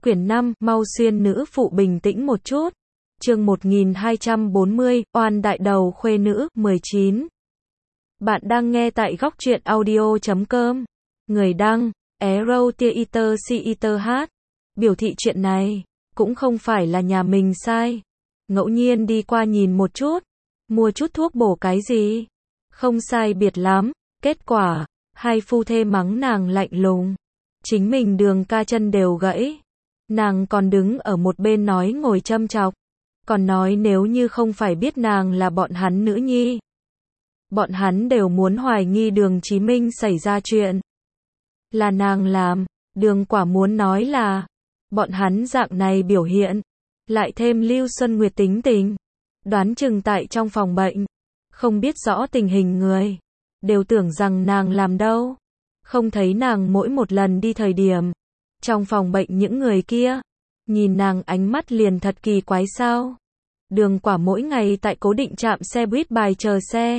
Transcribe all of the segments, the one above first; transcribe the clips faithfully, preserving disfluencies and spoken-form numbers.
Quyển năm, mau xuyên nữ phụ bình tĩnh một chút. Chương một nghìn hai trăm bốn mươi, oan đại đầu khuê nữ, mười chín. Bạn đang nghe tại góc truyện audio chấm com. Người đăng, Arrow Theater Theater hát. Biểu thị chuyện này, cũng không phải là nhà mình sai. Ngẫu nhiên đi qua nhìn một chút, mua chút thuốc bổ cái gì. Không sai biệt lắm, kết quả, hai phu thê mắng nàng lạnh lùng. Chính mình Đường ca chân đều gãy. Nàng còn đứng ở một bên nói ngồi châm chọc. Còn nói nếu như không phải biết nàng là bọn hắn nữ nhi. Bọn hắn đều muốn hoài nghi Đường Chí Minh xảy ra chuyện. Là nàng làm, Đường Quả muốn nói là, bọn hắn dạng này biểu hiện. Lại thêm Lưu Xuân Nguyệt tính tình. Đoán chừng tại trong phòng bệnh. Không biết rõ tình hình người. Đều tưởng rằng nàng làm đâu. Không thấy nàng mỗi một lần đi thời điểm. Trong phòng bệnh những người kia. Nhìn nàng ánh mắt liền thật kỳ quái sao. Đường Quả mỗi ngày tại cố định trạm xe buýt bài chờ xe.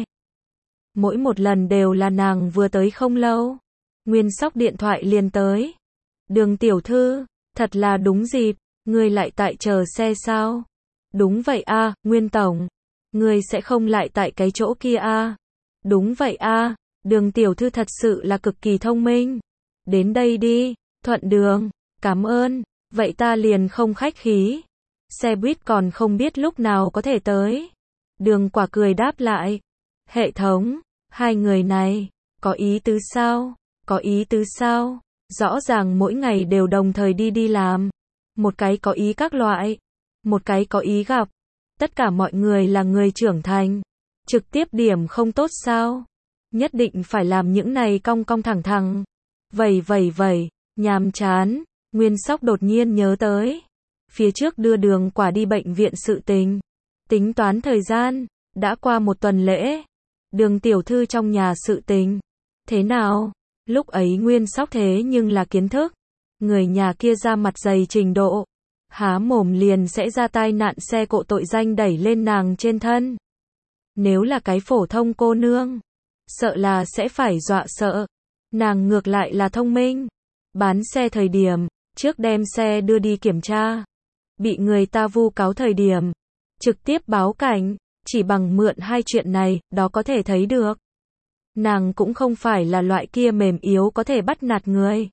Mỗi một lần đều là nàng vừa tới không lâu. Nguyên Sóc điện thoại liền tới. Đường tiểu thư, thật là đúng dịp, ngươi lại tại chờ xe sao? Đúng vậy a, Nguyên tổng. Ngươi sẽ không lại tại cái chỗ kia a? Đúng vậy a, Đường tiểu thư thật sự là cực kỳ thông minh. Đến đây đi, thuận đường, cảm ơn, vậy ta liền không khách khí. Xe buýt còn không biết lúc nào có thể tới. Đường Quả cười đáp lại. Hệ thống, hai người này, có ý tứ sao? Có ý tứ sao? Rõ ràng mỗi ngày đều đồng thời đi đi làm. Một cái có ý các loại, một cái có ý gặp. Tất cả mọi người là người trưởng thành. Trực tiếp điểm không tốt sao? Nhất định phải làm những này cong cong thẳng thẳng. Vầy vầy vầy, nhàm chán. Nguyên Sóc đột nhiên nhớ tới. Phía trước đưa Đường Quả đi bệnh viện sự tình. Tính toán thời gian, đã qua một tuần lễ. Đường tiểu thư trong nhà sự tình. Thế nào? Lúc ấy Nguyên Sóc thế nhưng là kiến thức. Người nhà kia ra mặt dày trình độ. Há mồm liền sẽ ra tai nạn xe cộ tội danh đẩy lên nàng trên thân. Nếu là cái phổ thông cô nương, sợ là sẽ phải dọa sợ. Nàng ngược lại là thông minh. Bán xe thời điểm, trước đem xe đưa đi kiểm tra. Bị người ta vu cáo thời điểm, trực tiếp báo cảnh. Chỉ bằng mượn hai chuyện này, đó có thể thấy được. Nàng cũng không phải là loại kia mềm yếu có thể bắt nạt người.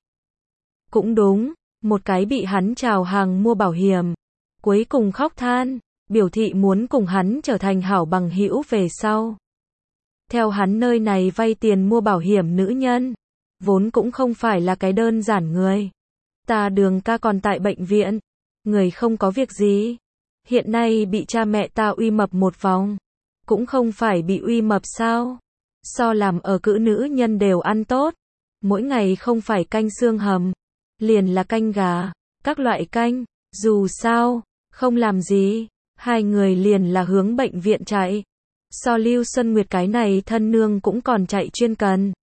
Cũng đúng, một cái bị hắn chào hàng mua bảo hiểm. Cuối cùng khóc than, biểu thị muốn cùng hắn trở thành hảo bằng hữu về sau. Theo hắn nơi này vay tiền mua bảo hiểm nữ nhân. Vốn cũng không phải là cái đơn giản người. Ta Đường ca còn tại bệnh viện. Người không có việc gì. Hiện nay bị cha mẹ ta uy mập một vòng. Cũng không phải bị uy mập sao. So làm ở cữ nữ nhân đều ăn tốt. Mỗi ngày không phải canh xương hầm. Liền là canh gà. Các loại canh. Dù sao, không làm gì. Hai người liền là hướng bệnh viện chạy. So Lưu Xuân Nguyệt cái này thân nương cũng còn chạy chuyên cần.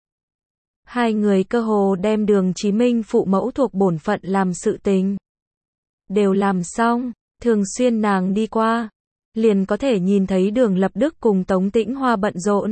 Hai người cơ hồ đem Đường Chí Minh phụ mẫu thuộc bổn phận làm sự tình. Đều làm xong. Thường xuyên nàng đi qua. Liền có thể nhìn thấy Đường Lập Đức cùng Tống Tĩnh Hoa bận rộn.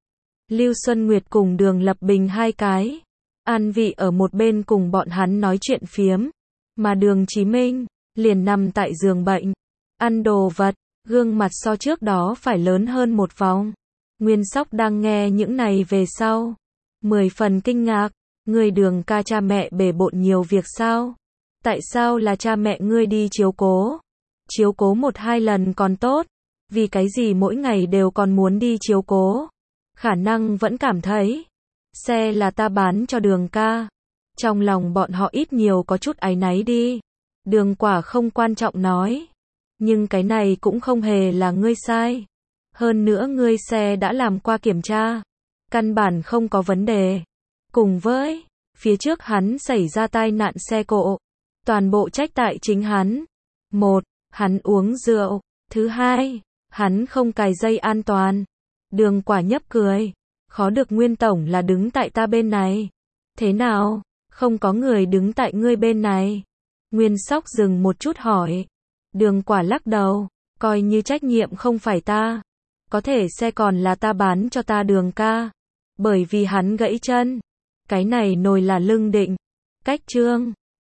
Lưu Xuân Nguyệt cùng Đường Lập Bình hai cái. An vị ở một bên cùng bọn hắn nói chuyện phiếm. Mà Đường Chí Minh, liền nằm tại giường bệnh. Ăn đồ vật, gương mặt so trước đó phải lớn hơn một vòng. Nguyên Sóc đang nghe những này về sau. Mười phần kinh ngạc. Người Đường ca cha mẹ bề bộn nhiều việc sao? Tại sao là cha mẹ ngươi đi chiếu cố? Chiếu cố một hai lần còn tốt. Vì cái gì mỗi ngày đều còn muốn đi chiếu cố? Khả năng vẫn cảm thấy. Xe là ta bán cho Đường ca. Trong lòng bọn họ ít nhiều có chút áy náy đi. Đường Quả không quan trọng nói. Nhưng cái này cũng không hề là ngươi sai. Hơn nữa ngươi xe đã làm qua kiểm tra. Căn bản không có vấn đề. Cùng với, phía trước hắn xảy ra tai nạn xe cộ. Toàn bộ trách tại chính hắn. Một, hắn uống rượu. Thứ hai, hắn không cài dây an toàn. Đường Quả nhấp cười. Khó được Nguyên tổng là đứng tại ta bên này. Thế nào? Không có người đứng tại ngươi bên này. Nguyên Sóc dừng một chút hỏi. Đường Quả lắc đầu. Coi như trách nhiệm không phải ta. Có thể xe còn là ta bán cho ta Đường ca. Bởi vì hắn gãy chân. Cái này nồi là lưng định. Cách trương.